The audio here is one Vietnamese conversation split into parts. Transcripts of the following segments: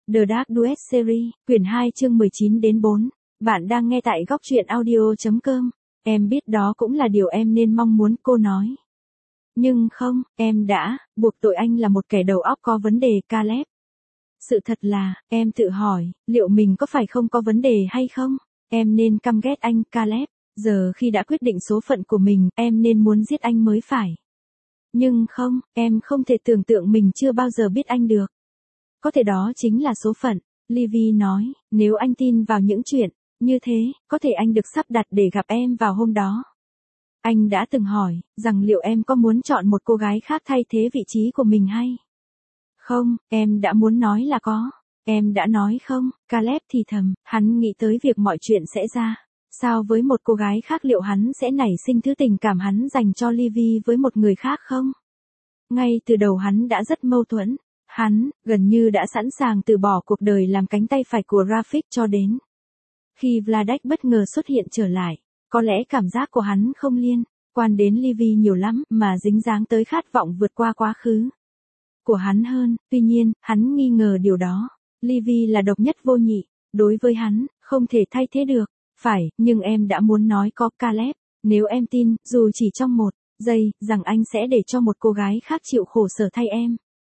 The Dark Duet Series, quyển 2 chương 19 đến 4. Bạn đang nghe tại góc truyện audio.com. Em biết đó cũng là điều em nên mong muốn, cô nói. Nhưng không, em đã buộc tội anh là một kẻ đầu óc có vấn đề, Caleb. Sự thật là, em tự hỏi, liệu mình có phải không có vấn đề hay không? Em nên căm ghét anh, Caleb. Giờ khi đã quyết định số phận của mình, em nên muốn giết anh mới phải. Nhưng không, em không thể tưởng tượng mình chưa bao giờ biết anh được. Có thể đó chính là số phận, Livy nói, nếu anh tin vào những chuyện như thế, có thể anh được sắp đặt để gặp em vào hôm đó. Anh đã từng hỏi, rằng liệu em có muốn chọn một cô gái khác thay thế vị trí của mình hay? Không, em đã muốn nói là có. Em đã nói không, Caleb thì thầm, hắn nghĩ tới việc mọi chuyện sẽ ra. Sao với một cô gái khác, liệu hắn sẽ nảy sinh thứ tình cảm hắn dành cho Livy với một người khác không? Ngay từ đầu hắn đã rất mâu thuẫn. Hắn, gần như đã sẵn sàng từ bỏ cuộc đời làm cánh tay phải của Rafik cho đến khi Vladek bất ngờ xuất hiện trở lại. Có lẽ cảm giác của hắn không liên quan đến Livy nhiều lắm, mà dính dáng tới khát vọng vượt qua quá khứ của hắn hơn. Tuy nhiên, hắn nghi ngờ điều đó. Livy là độc nhất vô nhị, đối với hắn, không thể thay thế được. Phải, nhưng em đã muốn nói có, Caleb. Nếu em tin, dù chỉ trong một giây, rằng anh sẽ để cho một cô gái khác chịu khổ sở thay em.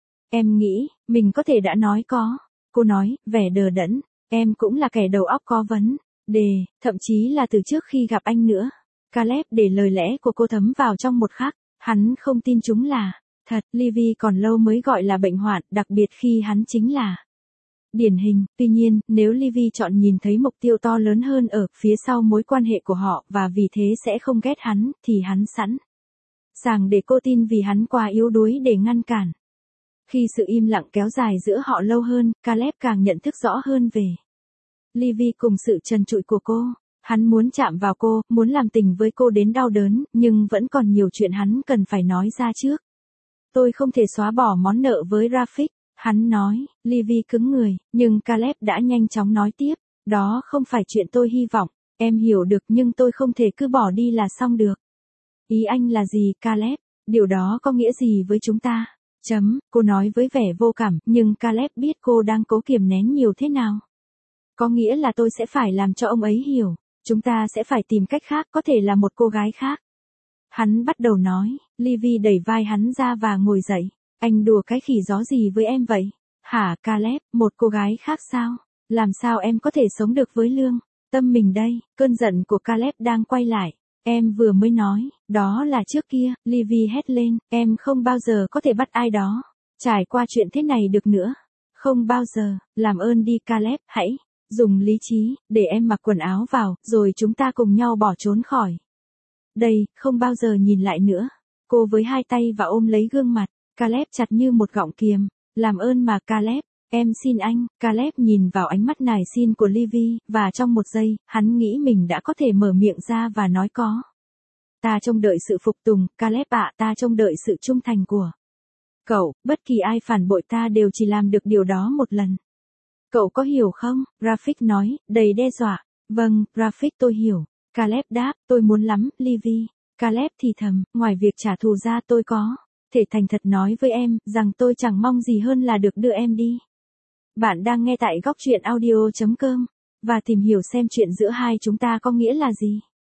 Em nghĩ, mình có thể đã nói có. Cô nói, vẻ đờ đẫn. Em cũng là kẻ đầu óc có vấn đề, thậm chí là từ trước khi gặp anh nữa. Caleb để lời lẽ của cô thấm vào trong một khắc. Hắn không tin chúng là thật. Livy còn lâu mới gọi là bệnh hoạn, đặc biệt khi hắn chính là điển hình. Tuy nhiên, nếu Livy chọn nhìn thấy mục tiêu to lớn hơn ở phía sau mối quan hệ của họ, và vì thế sẽ không ghét hắn, thì hắn sẵn sàng để cô tin vì hắn quá yếu đuối để ngăn cản. Khi sự im lặng kéo dài giữa họ lâu hơn, Caleb càng nhận thức rõ hơn về Livy cùng sự trần trụi của cô. Hắn muốn chạm vào cô, muốn làm tình với cô đến đau đớn, nhưng vẫn còn nhiều chuyện hắn cần phải nói ra trước. Tôi không thể xóa bỏ món nợ với Rafik, hắn nói. Livy cứng người, nhưng Caleb đã nhanh chóng nói tiếp. Đó không phải chuyện tôi hy vọng, em hiểu được, nhưng tôi không thể cứ bỏ đi là xong được. Ý anh là gì, Caleb? Điều đó có nghĩa gì với chúng ta? Cô nói với vẻ vô cảm, nhưng Caleb biết cô đang cố kiềm nén nhiều thế nào. Có nghĩa là tôi sẽ phải làm cho ông ấy hiểu. Chúng ta sẽ phải tìm cách khác, có thể là một cô gái khác. Hắn bắt đầu nói. Livy đẩy vai hắn ra và ngồi dậy. Anh đùa cái khỉ gió gì với em vậy? Hả, Caleb, một cô gái khác sao? Làm sao em có thể sống được với lương tâm mình đây? Cơn giận của Caleb đang quay lại. Em vừa mới nói, đó là trước kia. Livy hét lên, em không bao giờ có thể bắt ai đó trải qua chuyện thế này được nữa. Không bao giờ. Làm ơn đi, Caleb, hãy dùng lý trí, để em mặc quần áo vào, rồi chúng ta cùng nhau bỏ trốn khỏi đây, không bao giờ nhìn lại nữa. Cô với hai tay và ôm lấy gương mặt Caleb chặt như một gọng kiềm. Làm ơn mà, Caleb, em xin anh. Caleb nhìn vào ánh mắt nài xin của Livy, và trong một giây, hắn nghĩ mình đã có thể mở miệng ra và nói có. Ta trông đợi sự phục tùng, Caleb ạ, ta trông đợi sự trung thành của cậu. Bất kỳ ai phản bội ta đều chỉ làm được điều đó một lần. Cậu có hiểu không? Rafik nói, đầy đe dọa. Vâng, Rafik, tôi hiểu. Caleb đáp, tôi muốn lắm, Livy. Caleb thì thầm, ngoài việc trả thù ra, tôi có thể thành thật nói với em, rằng tôi chẳng mong gì hơn là được đưa em đi. Bạn đang nghe tại góc truyện audio.com, và tìm hiểu xem chuyện giữa hai chúng ta có nghĩa là gì.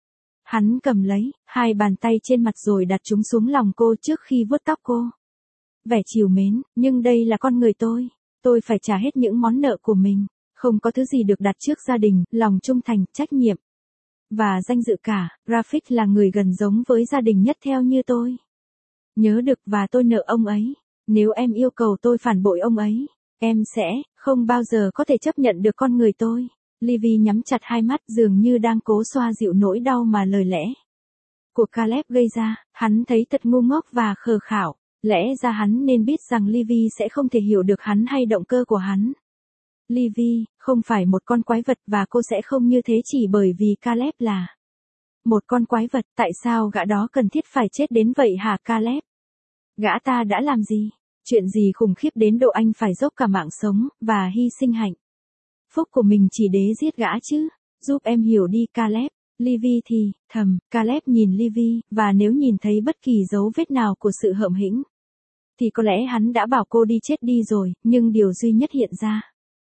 Hắn cầm lấy hai bàn tay trên mặt rồi đặt chúng xuống lòng cô trước khi vuốt tóc cô. Vẻ trìu mến, nhưng đây là con người tôi phải trả hết những món nợ của mình. Không có thứ gì được đặt trước gia đình, lòng trung thành, trách nhiệm và danh dự cả. Rafik là người gần giống với gia đình nhất theo như tôi nhớ được, và tôi nợ ông ấy. Nếu em yêu cầu tôi phản bội ông ấy, em sẽ không bao giờ có thể chấp nhận được con người tôi. Livy nhắm chặt hai mắt, dường như đang cố xoa dịu nỗi đau mà lời lẽ của Caleb gây ra. Hắn thấy thật ngu ngốc và khờ khảo. Lẽ ra hắn nên biết rằng Livy sẽ không thể hiểu được hắn hay động cơ của hắn. Livy không phải một con quái vật, và cô sẽ không như thế chỉ bởi vì Caleb là một con quái vật. Tại sao gã đó cần thiết phải chết đến vậy hả, Caleb? Gã ta đã làm gì? Chuyện gì khủng khiếp đến độ anh phải dốc cả mạng sống và hy sinh hạnh phúc của mình chỉ để giết gã chứ? Giúp em hiểu đi, Caleb. Livy thì thầm. Caleb nhìn Livy, và nếu nhìn thấy bất kỳ dấu vết nào của sự hợm hĩnh, thì có lẽ hắn đã bảo cô đi chết đi rồi. Nhưng điều duy nhất hiện ra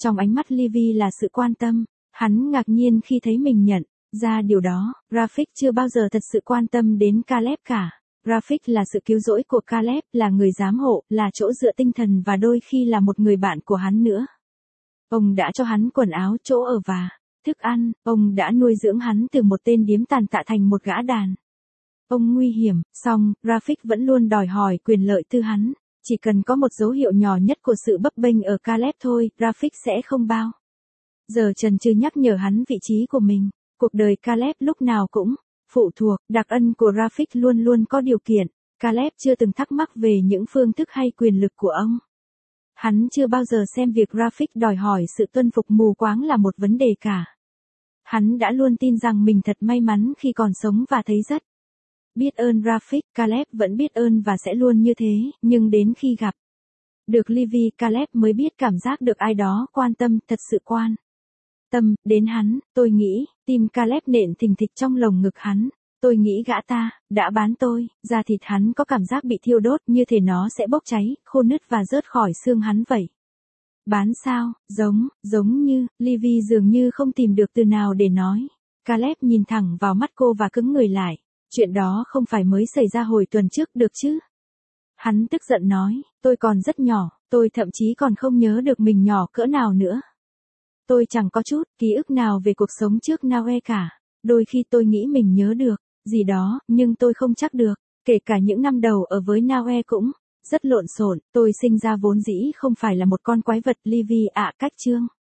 Trong ánh mắt Livy là sự quan tâm. Hắn ngạc nhiên khi thấy mình nhận ra điều đó. Rafik chưa bao giờ thật sự quan tâm đến Caleb cả. Rafik là sự cứu rỗi của Caleb, là người giám hộ, là chỗ dựa tinh thần và đôi khi là một người bạn của hắn nữa. Ông đã cho hắn quần áo, chỗ ở và thức ăn, ông đã nuôi dưỡng hắn từ một tên điếm tàn tạ thành một gã đàn ông nguy hiểm, song, Rafik vẫn luôn đòi hỏi quyền lợi từ hắn. Chỉ cần có một dấu hiệu nhỏ nhất của sự bấp bênh ở Caleb thôi, Rafik sẽ không bao giờ chần chừ nhắc nhở hắn vị trí của mình. Cuộc đời Caleb lúc nào cũng phụ thuộc, đặc ân của Rafik luôn luôn có điều kiện. Caleb chưa từng thắc mắc về những phương thức hay quyền lực của ông. Hắn chưa bao giờ xem việc Rafik đòi hỏi sự tuân phục mù quáng là một vấn đề cả. Hắn đã luôn tin rằng mình thật may mắn khi còn sống và thấy rất biết ơn Rafik. Caleb vẫn biết ơn và sẽ luôn như thế, nhưng đến khi gặp được Livy, Caleb mới biết cảm giác được ai đó quan tâm, thật sự quan tâm đến hắn. Tôi nghĩ, tim Caleb nện thình thịch trong lồng ngực hắn. Tôi nghĩ gã ta đã bán tôi. Da thịt hắn có cảm giác bị thiêu đốt, như thể nó sẽ bốc cháy, khô nứt và rớt khỏi xương hắn vậy. Bán sao? Giống như, Livy dường như không tìm được từ nào để nói. Caleb nhìn thẳng vào mắt cô và cứng người lại. Chuyện đó không phải mới xảy ra hồi tuần trước được chứ? Hắn tức giận nói, tôi còn rất nhỏ, tôi thậm chí còn không nhớ được mình nhỏ cỡ nào nữa. Tôi chẳng có chút ký ức nào về cuộc sống trước Naue cả. Đôi khi tôi nghĩ mình nhớ được gì đó, nhưng tôi không chắc được. Kể cả những năm đầu ở với Naue cũng rất lộn xộn. Tôi sinh ra vốn dĩ không phải là một con quái vật. Livy ạ. Cách chương